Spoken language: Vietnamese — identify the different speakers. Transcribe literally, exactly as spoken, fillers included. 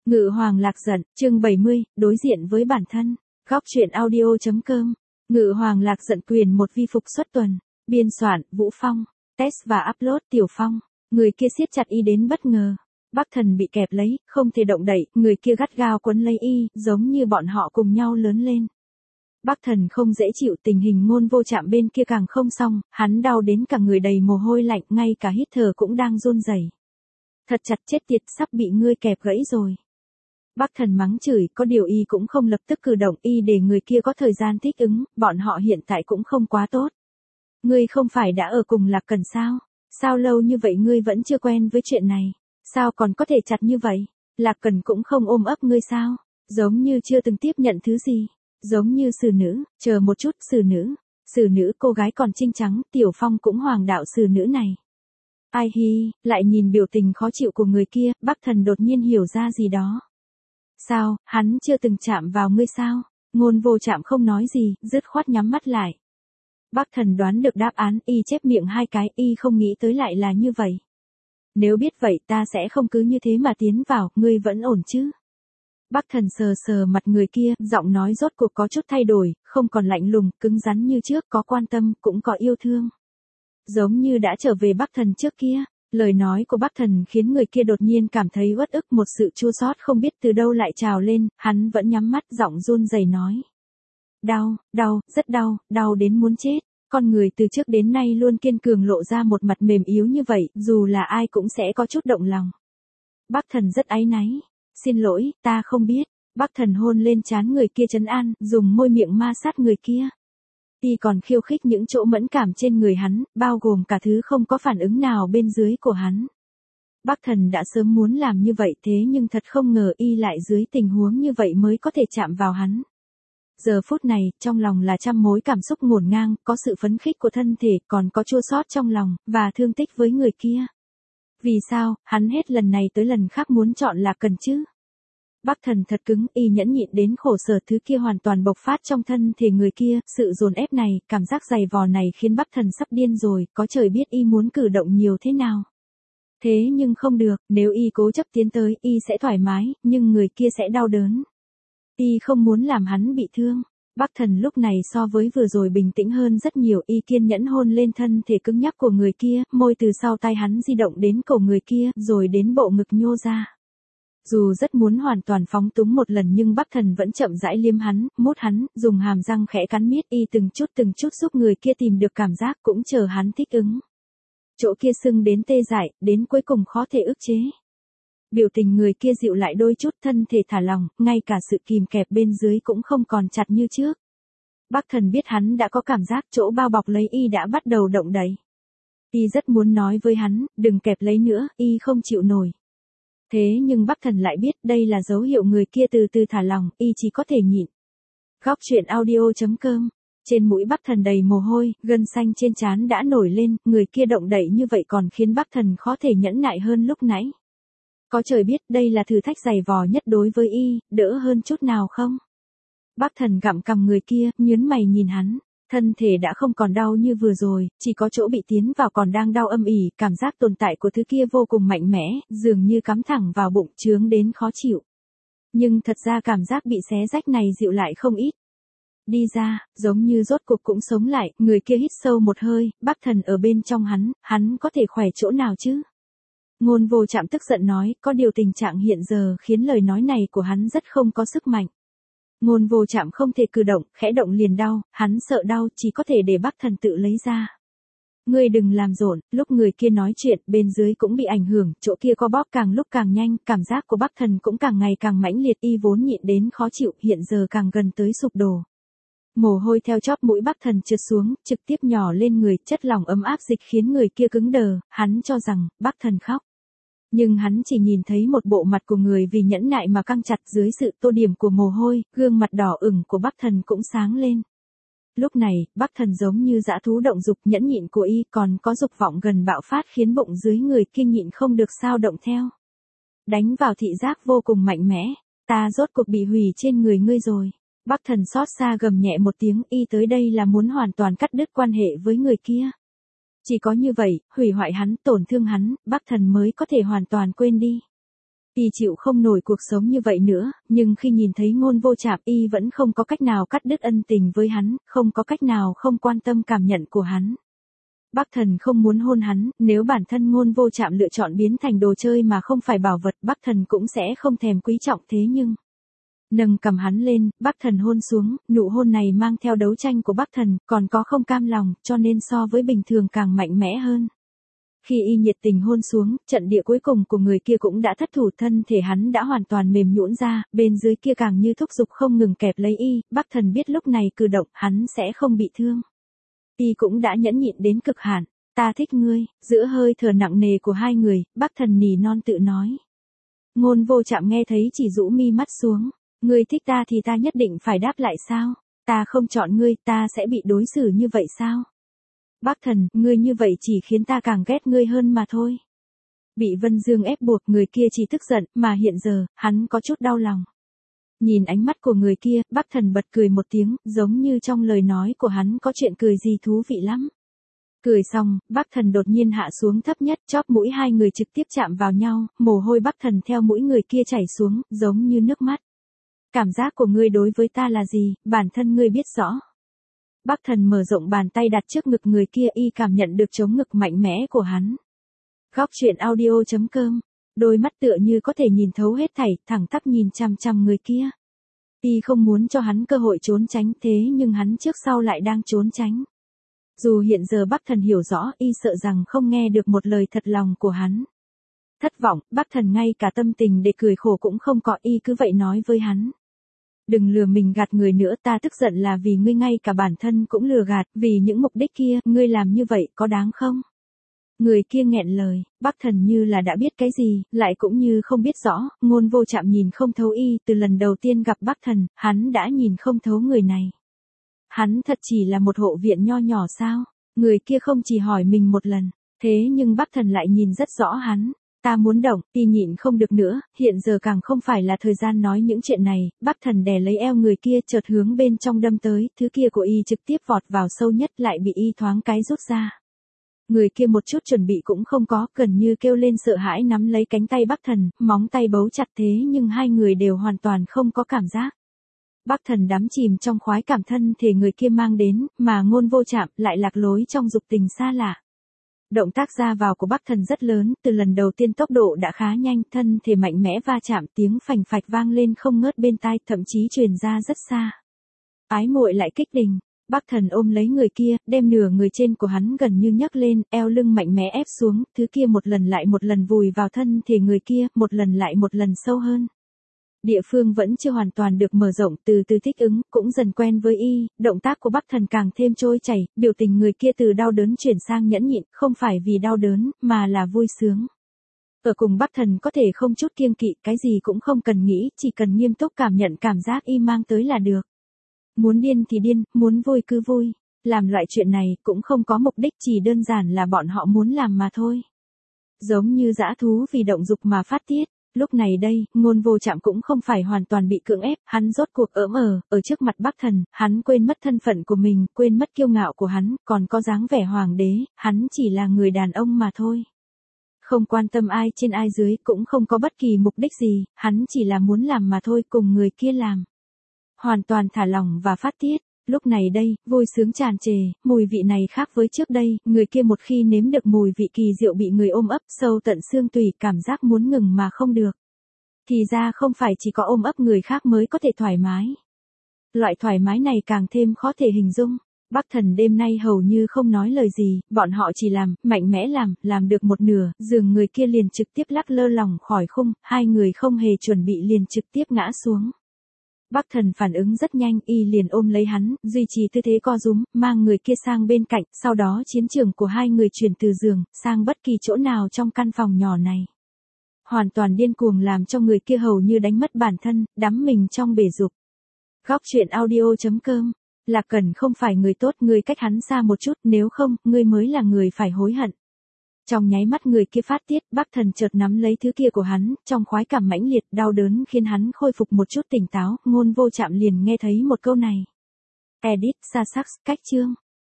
Speaker 1: Ngự Hoàng Lạc Giận, chương bảy mươi, đối diện với bản thân. Góc truyện audio.com. Ngự Hoàng Lạc Giận quyền một vi phục xuất tuần. Biên soạn, Vũ Phong. Test và upload, Tiểu Phong. Người kia siết chặt y đến bất ngờ. Bắc Thần bị kẹp lấy, không thể động đậy, người kia gắt gao quấn lấy y, giống như bọn họ cùng nhau lớn lên. Bắc Thần không dễ chịu, tình hình Ngôn Vô Trạm bên kia càng không xong, hắn đau đến cả người đầy mồ hôi lạnh, ngay cả hít thở cũng đang run rẩy. Thật chặt, chết tiệt, sắp bị ngươi kẹp gãy rồi. Bắc Thần mắng chửi, có điều y cũng không lập tức cử động, y để người kia có thời gian thích ứng, bọn họ hiện tại cũng không quá tốt. Ngươi không phải đã ở cùng Lạc Cần sao? Sao lâu như vậy ngươi vẫn chưa quen với chuyện này? Sao còn có thể chặt như vậy? Lạc Cần cũng không ôm ấp ngươi sao? Giống như chưa từng tiếp nhận thứ gì. Giống như xử nữ, chờ một chút, xử nữ. Xử nữ, cô gái còn trinh trắng, Tiểu Phong cũng hoàng đạo xử nữ này. Ai hi, lại nhìn biểu tình khó chịu của người kia, Bắc Thần đột nhiên hiểu ra gì đó. Sao, hắn chưa từng chạm vào ngươi sao? Ngôn Vô Trạm không nói gì, dứt khoát nhắm mắt lại. Bắc Thần đoán được đáp án, y chép miệng hai cái, y không nghĩ tới lại là như vậy. Nếu biết vậy ta sẽ không cứ như thế mà tiến vào, ngươi vẫn ổn chứ? Bắc Thần sờ sờ mặt người kia, giọng nói rốt cuộc có chút thay đổi, không còn lạnh lùng, cứng rắn như trước, có quan tâm, cũng có yêu thương. Giống như đã trở về Bắc Thần trước kia. Lời nói của Bắc Thần khiến người kia đột nhiên cảm thấy uất ức, một sự chua xót không biết từ đâu lại trào lên, hắn vẫn nhắm mắt, giọng run rẩy nói. Đau, đau, rất đau, đau đến muốn chết. Con người từ trước đến nay luôn kiên cường lộ ra một mặt mềm yếu như vậy, dù là ai cũng sẽ có chút động lòng. Bắc Thần rất áy náy. Xin lỗi, ta không biết. Bắc Thần hôn lên trán người kia trấn an, dùng môi miệng ma sát người kia. Y còn khiêu khích những chỗ mẫn cảm trên người hắn, bao gồm cả thứ không có phản ứng nào bên dưới của hắn. Bắc Thần đã sớm muốn làm như vậy thế nhưng thật không ngờ y lại dưới tình huống như vậy mới có thể chạm vào hắn. Giờ phút này, trong lòng là trăm mối cảm xúc ngổn ngang, có sự phấn khích của thân thể, còn có chua xót trong lòng, và thương tích với người kia. Vì sao, hắn hết lần này tới lần khác muốn chọn Lạc Cần chứ? Bắc Thần thật cứng, y nhẫn nhịn đến khổ sở, thứ kia hoàn toàn bộc phát trong thân thể người kia, sự dồn ép này, cảm giác dày vò này khiến Bắc Thần sắp điên rồi, có trời biết y muốn cử động nhiều thế nào. Thế nhưng không được, nếu y cố chấp tiến tới, y sẽ thoải mái, nhưng người kia sẽ đau đớn. Y không muốn làm hắn bị thương. Bắc Thần lúc này so với vừa rồi bình tĩnh hơn rất nhiều, y kiên nhẫn hôn lên thân thể cứng nhắc của người kia, môi từ sau tay hắn di động đến cổ người kia, rồi đến bộ ngực nhô ra. Dù rất muốn hoàn toàn phóng túng một lần nhưng Bắc Thần vẫn chậm rãi liếm hắn, mút hắn, dùng hàm răng khẽ cắn miết y từng chút từng chút giúp người kia tìm được cảm giác, cũng chờ hắn thích ứng. Chỗ kia sưng đến tê dại, đến cuối cùng khó thể ức chế. Biểu tình người kia dịu lại đôi chút, thân thể thả lỏng, ngay cả sự kìm kẹp bên dưới cũng không còn chặt như trước. Bắc Thần biết hắn đã có cảm giác, chỗ bao bọc lấy y đã bắt đầu động đậy. Y rất muốn nói với hắn, đừng kẹp lấy nữa, y không chịu nổi. Thế nhưng Bắc Thần lại biết đây là dấu hiệu người kia từ từ thả lòng, y chỉ có thể nhịn. Góc truyện audio.com. Trên mũi Bắc Thần đầy mồ hôi, gân xanh trên trán đã nổi lên, người kia động đậy như vậy còn khiến Bắc Thần khó thể nhẫn nại hơn lúc nãy. Có trời biết đây là thử thách dày vò nhất đối với y, đỡ hơn chút nào không? Bắc Thần gặm cằm người kia, nhướng mày nhìn hắn. Thân thể đã không còn đau như vừa rồi, chỉ có chỗ bị tiến vào còn đang đau âm ỉ, cảm giác tồn tại của thứ kia vô cùng mạnh mẽ, dường như cắm thẳng vào bụng, chướng đến khó chịu. Nhưng thật ra cảm giác bị xé rách này dịu lại không ít. Đi ra, giống như rốt cuộc cũng sống lại, người kia hít sâu một hơi, Bắc Thần ở bên trong hắn, hắn có thể khỏe chỗ nào chứ? Ngôn Vô Trạm tức giận nói, có điều tình trạng hiện giờ khiến lời nói này của hắn rất không có sức mạnh. Ngôn Vô Trạm không thể cử động, khẽ động liền đau, hắn sợ đau, chỉ có thể để Bắc Thần tự lấy ra. Ngươi đừng làm rộn, lúc người kia nói chuyện, bên dưới cũng bị ảnh hưởng, chỗ kia co bóp càng lúc càng nhanh, cảm giác của Bắc Thần cũng càng ngày càng mãnh liệt, y vốn nhịn đến khó chịu, hiện giờ càng gần tới sụp đổ. Mồ hôi theo chóp mũi Bắc Thần trượt xuống, trực tiếp nhỏ lên người, chất lỏng ấm áp dịch khiến người kia cứng đờ, hắn cho rằng, Bắc Thần khóc. Nhưng hắn chỉ nhìn thấy một bộ mặt của người vì nhẫn nại mà căng chặt, dưới sự tô điểm của mồ hôi, gương mặt đỏ ửng của Bắc Thần cũng sáng lên. Lúc này, Bắc Thần giống như dã thú động dục, nhẫn nhịn của y còn có dục vọng gần bạo phát khiến bụng dưới người kia nhịn không được sao động theo. Đánh vào thị giác vô cùng mạnh mẽ, ta rốt cuộc bị hủy trên người ngươi rồi. Bắc Thần xót xa gầm nhẹ một tiếng, y tới đây là muốn hoàn toàn cắt đứt quan hệ với người kia. Chỉ có như vậy, hủy hoại hắn, tổn thương hắn, Bắc Thần mới có thể hoàn toàn quên đi. Y chịu không nổi cuộc sống như vậy nữa, nhưng khi nhìn thấy Ngôn Vô Trạm, y vẫn không có cách nào cắt đứt ân tình với hắn, không có cách nào không quan tâm cảm nhận của hắn. Bắc Thần không muốn hôn hắn, nếu bản thân Ngôn Vô Trạm lựa chọn biến thành đồ chơi mà không phải bảo vật, Bắc Thần cũng sẽ không thèm quý trọng, thế nhưng nâng cầm hắn lên, Bắc Thần hôn xuống, nụ hôn này mang theo đấu tranh của Bắc Thần, còn có không cam lòng, cho nên so với bình thường càng mạnh mẽ hơn. Khi y nhiệt tình hôn xuống, trận địa cuối cùng của người kia cũng đã thất thủ, thân thể hắn đã hoàn toàn mềm nhũn ra, bên dưới kia càng như thúc giục không ngừng kẹp lấy y, Bắc Thần biết lúc này cử động hắn sẽ không bị thương. Y cũng đã nhẫn nhịn đến cực hạn, ta thích ngươi, giữa hơi thở nặng nề của hai người, Bắc Thần nỉ non tự nói. Ngôn Vô Trạm nghe thấy chỉ rũ mi mắt xuống, ngươi thích ta thì ta nhất định phải đáp lại sao, ta không chọn ngươi, ta sẽ bị đối xử như vậy sao? Bắc Thần, ngươi như vậy chỉ khiến ta càng ghét ngươi hơn mà thôi. Bị Vân Dương ép buộc, người kia chỉ tức giận, mà hiện giờ, hắn có chút đau lòng. Nhìn ánh mắt của người kia, Bắc Thần bật cười một tiếng, giống như trong lời nói của hắn có chuyện cười gì thú vị lắm. Cười xong, Bắc Thần đột nhiên hạ xuống thấp nhất, chóp mũi hai người trực tiếp chạm vào nhau, mồ hôi Bắc Thần theo mũi người kia chảy xuống, giống như nước mắt. Cảm giác của ngươi đối với ta là gì, bản thân ngươi biết rõ. Bắc Thần mở rộng bàn tay đặt trước ngực người kia, y cảm nhận được chống ngực mạnh mẽ của hắn. Góc truyện audio chấm com, đôi mắt tựa như có thể nhìn thấu hết thảy, thẳng tắp nhìn chằm chằm người kia. Y không muốn cho hắn cơ hội trốn tránh, thế nhưng hắn trước sau lại đang trốn tránh. Dù hiện giờ Bắc Thần hiểu rõ, y sợ rằng không nghe được một lời thật lòng của hắn. Thất vọng, Bắc Thần ngay cả tâm tình để cười khổ cũng không có, y cứ vậy nói với hắn. Đừng lừa mình gạt người nữa, ta tức giận là vì ngươi ngay cả bản thân cũng lừa gạt, vì những mục đích kia, ngươi làm như vậy có đáng không? Người kia nghẹn lời, Bắc Thần như là đã biết cái gì, lại cũng như không biết rõ, Ngôn Vô Trạm nhìn không thấu y, từ lần đầu tiên gặp Bắc Thần, hắn đã nhìn không thấu người này. Hắn thật chỉ là một hộ viện nho nhỏ sao? Người kia không chỉ hỏi mình một lần, thế nhưng Bắc Thần lại nhìn rất rõ hắn. Ta muốn động, y nhịn không được nữa, hiện giờ càng không phải là thời gian nói những chuyện này, Bắc Thần đè lấy eo người kia chợt hướng bên trong đâm tới, thứ kia của y trực tiếp vọt vào sâu nhất lại bị y thoáng cái rút ra. Người kia một chút chuẩn bị cũng không có, gần như kêu lên sợ hãi nắm lấy cánh tay Bắc Thần, móng tay bấu chặt thế nhưng hai người đều hoàn toàn không có cảm giác. Bắc Thần đắm chìm trong khoái cảm thân thể người kia mang đến, mà Ngôn Vô Trạm lại lạc lối trong dục tình xa lạ. Động tác ra vào của Bắc Thần rất lớn, từ lần đầu tiên tốc độ đã khá nhanh, thân thể mạnh mẽ va chạm, tiếng phành phạch vang lên không ngớt bên tai, thậm chí truyền ra rất xa. Ái muội lại kích đình, Bắc Thần ôm lấy người kia, đem nửa người trên của hắn gần như nhấc lên, eo lưng mạnh mẽ ép xuống, thứ kia một lần lại một lần vùi vào thân thể người kia, một lần lại một lần sâu hơn. Địa phương vẫn chưa hoàn toàn được mở rộng, từ từ thích ứng, cũng dần quen với y, động tác của Bắc Thần càng thêm trôi chảy, biểu tình người kia từ đau đớn chuyển sang nhẫn nhịn, không phải vì đau đớn, mà là vui sướng. Ở cùng Bắc Thần có thể không chút kiêng kỵ, cái gì cũng không cần nghĩ, chỉ cần nghiêm túc cảm nhận cảm giác y mang tới là được. Muốn điên thì điên, muốn vui cứ vui. Làm loại chuyện này cũng không có mục đích, chỉ đơn giản là bọn họ muốn làm mà thôi. Giống như dã thú vì động dục mà phát tiết. Lúc này đây, Ngôn Vô Trạm cũng không phải hoàn toàn bị cưỡng ép, hắn rốt cuộc ỡm ờ, ở trước mặt Bắc Thần, hắn quên mất thân phận của mình, quên mất kiêu ngạo của hắn, còn có dáng vẻ hoàng đế, hắn chỉ là người đàn ông mà thôi. Không quan tâm ai trên ai dưới, cũng không có bất kỳ mục đích gì, hắn chỉ là muốn làm mà thôi, cùng người kia làm. Hoàn toàn thả lỏng và phát tiết. Lúc này đây, vui sướng tràn trề, mùi vị này khác với trước đây, người kia một khi nếm được mùi vị kỳ diệu bị người ôm ấp sâu tận xương tủy, cảm giác muốn ngừng mà không được. Thì ra không phải chỉ có ôm ấp người khác mới có thể thoải mái. Loại thoải mái này càng thêm khó thể hình dung. Bắc Thần đêm nay hầu như không nói lời gì, bọn họ chỉ làm, mạnh mẽ làm, làm được một nửa, giường người kia liền trực tiếp lắc lơ lỏng khỏi khung, hai người không hề chuẩn bị liền trực tiếp ngã xuống. Bắc Thần phản ứng rất nhanh, y liền ôm lấy hắn, duy trì tư thế co rúm, mang người kia sang bên cạnh, sau đó chiến trường của hai người chuyển từ giường, sang bất kỳ chỗ nào trong căn phòng nhỏ này. Hoàn toàn điên cuồng làm cho người kia hầu như đánh mất bản thân, đắm mình trong bể dục. Góc truyện audio chấm com, Lạc Cẩn không phải người tốt, ngươi cách hắn xa một chút, nếu không, ngươi mới là người phải hối hận. Trong nháy mắt người kia phát tiết, Bắc Thần chợt nắm lấy thứ kia của hắn, trong khoái cảm mãnh liệt, đau đớn khiến hắn khôi phục một chút tỉnh táo, Ngôn Vô Trạm liền nghe thấy một câu này. Edit, Sasax, cách chương.